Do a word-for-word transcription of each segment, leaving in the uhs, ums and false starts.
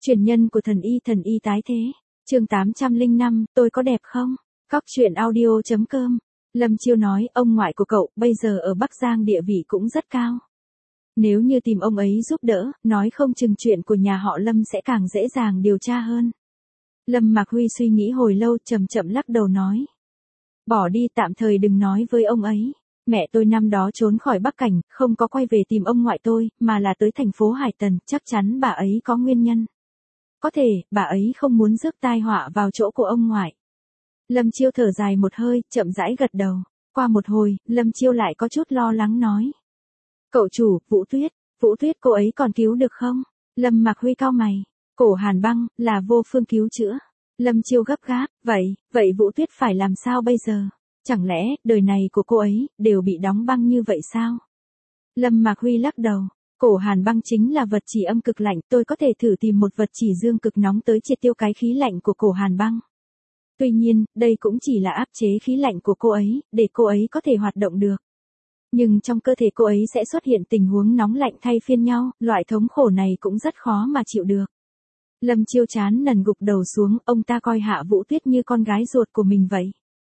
Truyền nhân của thần y thần y tái thế. Chương tám trăm lẻ năm, tôi có đẹp không? Cóc truyện audio chấm com. Lâm Chiêu nói, ông ngoại của cậu bây giờ ở Bắc Giang địa vị cũng rất cao. Nếu như tìm ông ấy giúp đỡ, nói không chừng chuyện của nhà họ Lâm sẽ càng dễ dàng điều tra hơn. Lâm Mạc Huy suy nghĩ hồi lâu, chậm chậm lắc đầu nói. Bỏ đi, tạm thời đừng nói với ông ấy. Mẹ tôi năm đó trốn khỏi Bắc Cảnh, không có quay về tìm ông ngoại tôi, mà là tới thành phố Hải Tần, chắc chắn bà ấy có nguyên nhân. Có thể, bà ấy không muốn rước tai họa vào chỗ của ông ngoại. Lâm Chiêu thở dài một hơi, chậm rãi gật đầu. Qua một hồi, Lâm Chiêu lại có chút lo lắng nói. Cậu chủ, Vũ Tuyết, Vũ Tuyết cô ấy còn cứu được không? Lâm Mạc Huy cau mày. Cổ Hàn Băng, là vô phương cứu chữa. Lâm Chiêu gấp gáp, vậy, vậy Vũ Tuyết phải làm sao bây giờ? Chẳng lẽ, đời này của cô ấy, đều bị đóng băng như vậy sao? Lâm Mạc Huy lắc đầu. Cổ Hàn Băng chính là vật chỉ âm cực lạnh, tôi có thể thử tìm một vật chỉ dương cực nóng tới triệt tiêu cái khí lạnh của cổ Hàn Băng. Tuy nhiên, đây cũng chỉ là áp chế khí lạnh của cô ấy, để cô ấy có thể hoạt động được. Nhưng trong cơ thể cô ấy sẽ xuất hiện tình huống nóng lạnh thay phiên nhau, loại thống khổ này cũng rất khó mà chịu được. Lâm Chiêu chán nần gục đầu xuống, ông ta coi Hạ Vũ Tuyết như con gái ruột của mình vậy.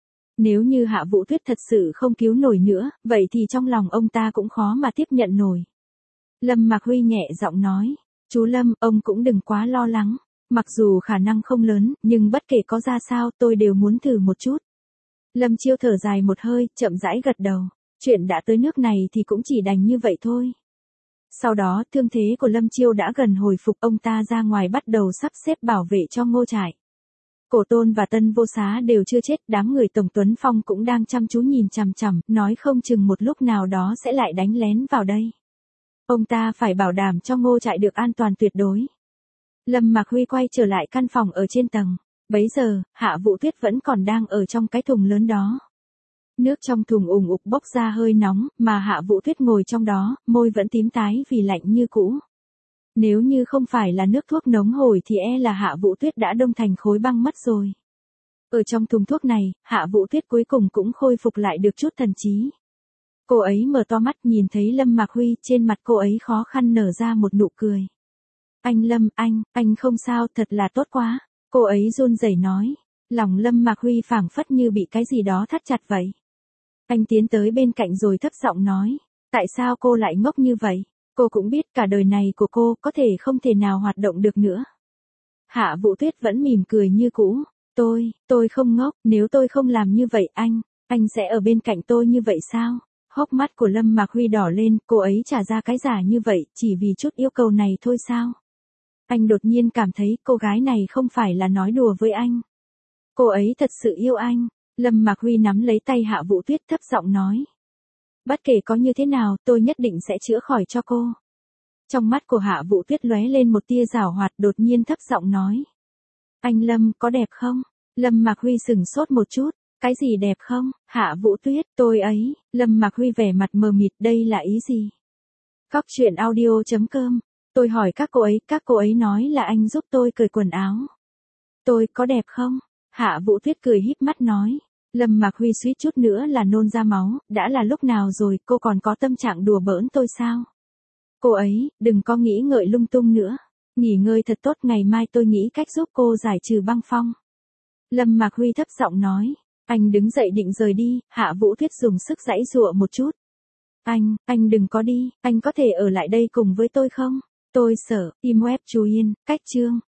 Nếu như Hạ Vũ Tuyết thật sự không cứu nổi nữa, vậy thì trong lòng ông ta cũng khó mà tiếp nhận nổi. Lâm Mạc Huy nhẹ giọng nói, chú Lâm, ông cũng đừng quá lo lắng. Mặc dù khả năng không lớn, nhưng bất kể có ra sao tôi đều muốn thử một chút. Lâm Chiêu thở dài một hơi, chậm rãi gật đầu. Chuyện đã tới nước này thì cũng chỉ đành như vậy thôi. Sau đó, thương thế của Lâm Chiêu đã gần hồi phục, ông ta ra ngoài bắt đầu sắp xếp bảo vệ cho Ngô Trại. Cổ Tôn và Tân Vô Xá đều chưa chết, đám người Tổng Tuấn Phong cũng đang chăm chú nhìn chằm chằm, nói không chừng một lúc nào đó sẽ lại đánh lén vào đây. Ông ta phải bảo đảm cho Ngô Trại được an toàn tuyệt đối. Lâm Mạc Huy quay trở lại căn phòng ở trên tầng. Bấy giờ, Hạ Vũ Tuyết vẫn còn đang ở trong cái thùng lớn đó. Nước trong thùng ùng ục bốc ra hơi nóng, mà Hạ Vũ Tuyết ngồi trong đó, môi vẫn tím tái vì lạnh như cũ. Nếu như không phải là nước thuốc nóng hổi thì e là Hạ Vũ Tuyết đã đông thành khối băng mất rồi. Ở trong thùng thuốc này, Hạ Vũ Tuyết cuối cùng cũng khôi phục lại được chút thần trí. Cô ấy mở to mắt nhìn thấy Lâm Mạc Huy, trên mặt cô ấy khó khăn nở ra một nụ cười. Anh Lâm, anh, anh không sao, thật là tốt quá. Cô ấy run rẩy nói. Lòng Lâm Mạc Huy phảng phất như bị cái gì đó thắt chặt vậy. Anh tiến tới bên cạnh rồi thấp giọng nói. Tại sao cô lại ngốc như vậy? Cô cũng biết cả đời này của cô có thể không thể nào hoạt động được nữa. Hạ Vũ Tuyết vẫn mỉm cười như cũ. Tôi, tôi không ngốc, nếu tôi không làm như vậy anh, anh sẽ ở bên cạnh tôi như vậy sao? Hốc mắt của Lâm Mạc Huy đỏ lên, cô ấy trả ra cái giả như vậy, chỉ vì chút yêu cầu này thôi sao? Anh đột nhiên cảm thấy cô gái này không phải là nói đùa với anh. Cô ấy thật sự yêu anh. Lâm Mạc Huy nắm lấy tay Hạ Vũ Tuyết thấp giọng nói. Bất kể có như thế nào, tôi nhất định sẽ chữa khỏi cho cô. Trong mắt của Hạ Vũ Tuyết lóe lên một tia giảo hoạt, đột nhiên thấp giọng nói. Anh Lâm, có đẹp không? Lâm Mạc Huy sừng sốt một chút. Cái gì đẹp không? Hạ Vũ Tuyết, tôi ấy. Lâm Mạc Huy vẻ mặt mờ mịt, đây là ý gì? Cóc truyện audio chấm com. Tôi hỏi các cô ấy, các cô ấy nói là anh giúp tôi cởi quần áo. Tôi có đẹp không? Hạ Vũ Tuyết cười híp mắt nói. Lâm Mạc Huy suýt chút nữa là nôn ra máu, đã là lúc nào rồi, cô còn có tâm trạng đùa bỡn tôi sao? Cô ấy, đừng có nghĩ ngợi lung tung nữa. Nghỉ ngơi thật tốt, ngày mai tôi nghĩ cách giúp cô giải trừ băng phong. Lâm Mạc Huy thấp giọng nói. Anh đứng dậy định rời đi, Hạ Vũ Tuyết dùng sức giãy giụa một chút. Anh, anh đừng có đi, anh có thể ở lại đây cùng với tôi không? Tôi sợ, im web chú yên, cách chương.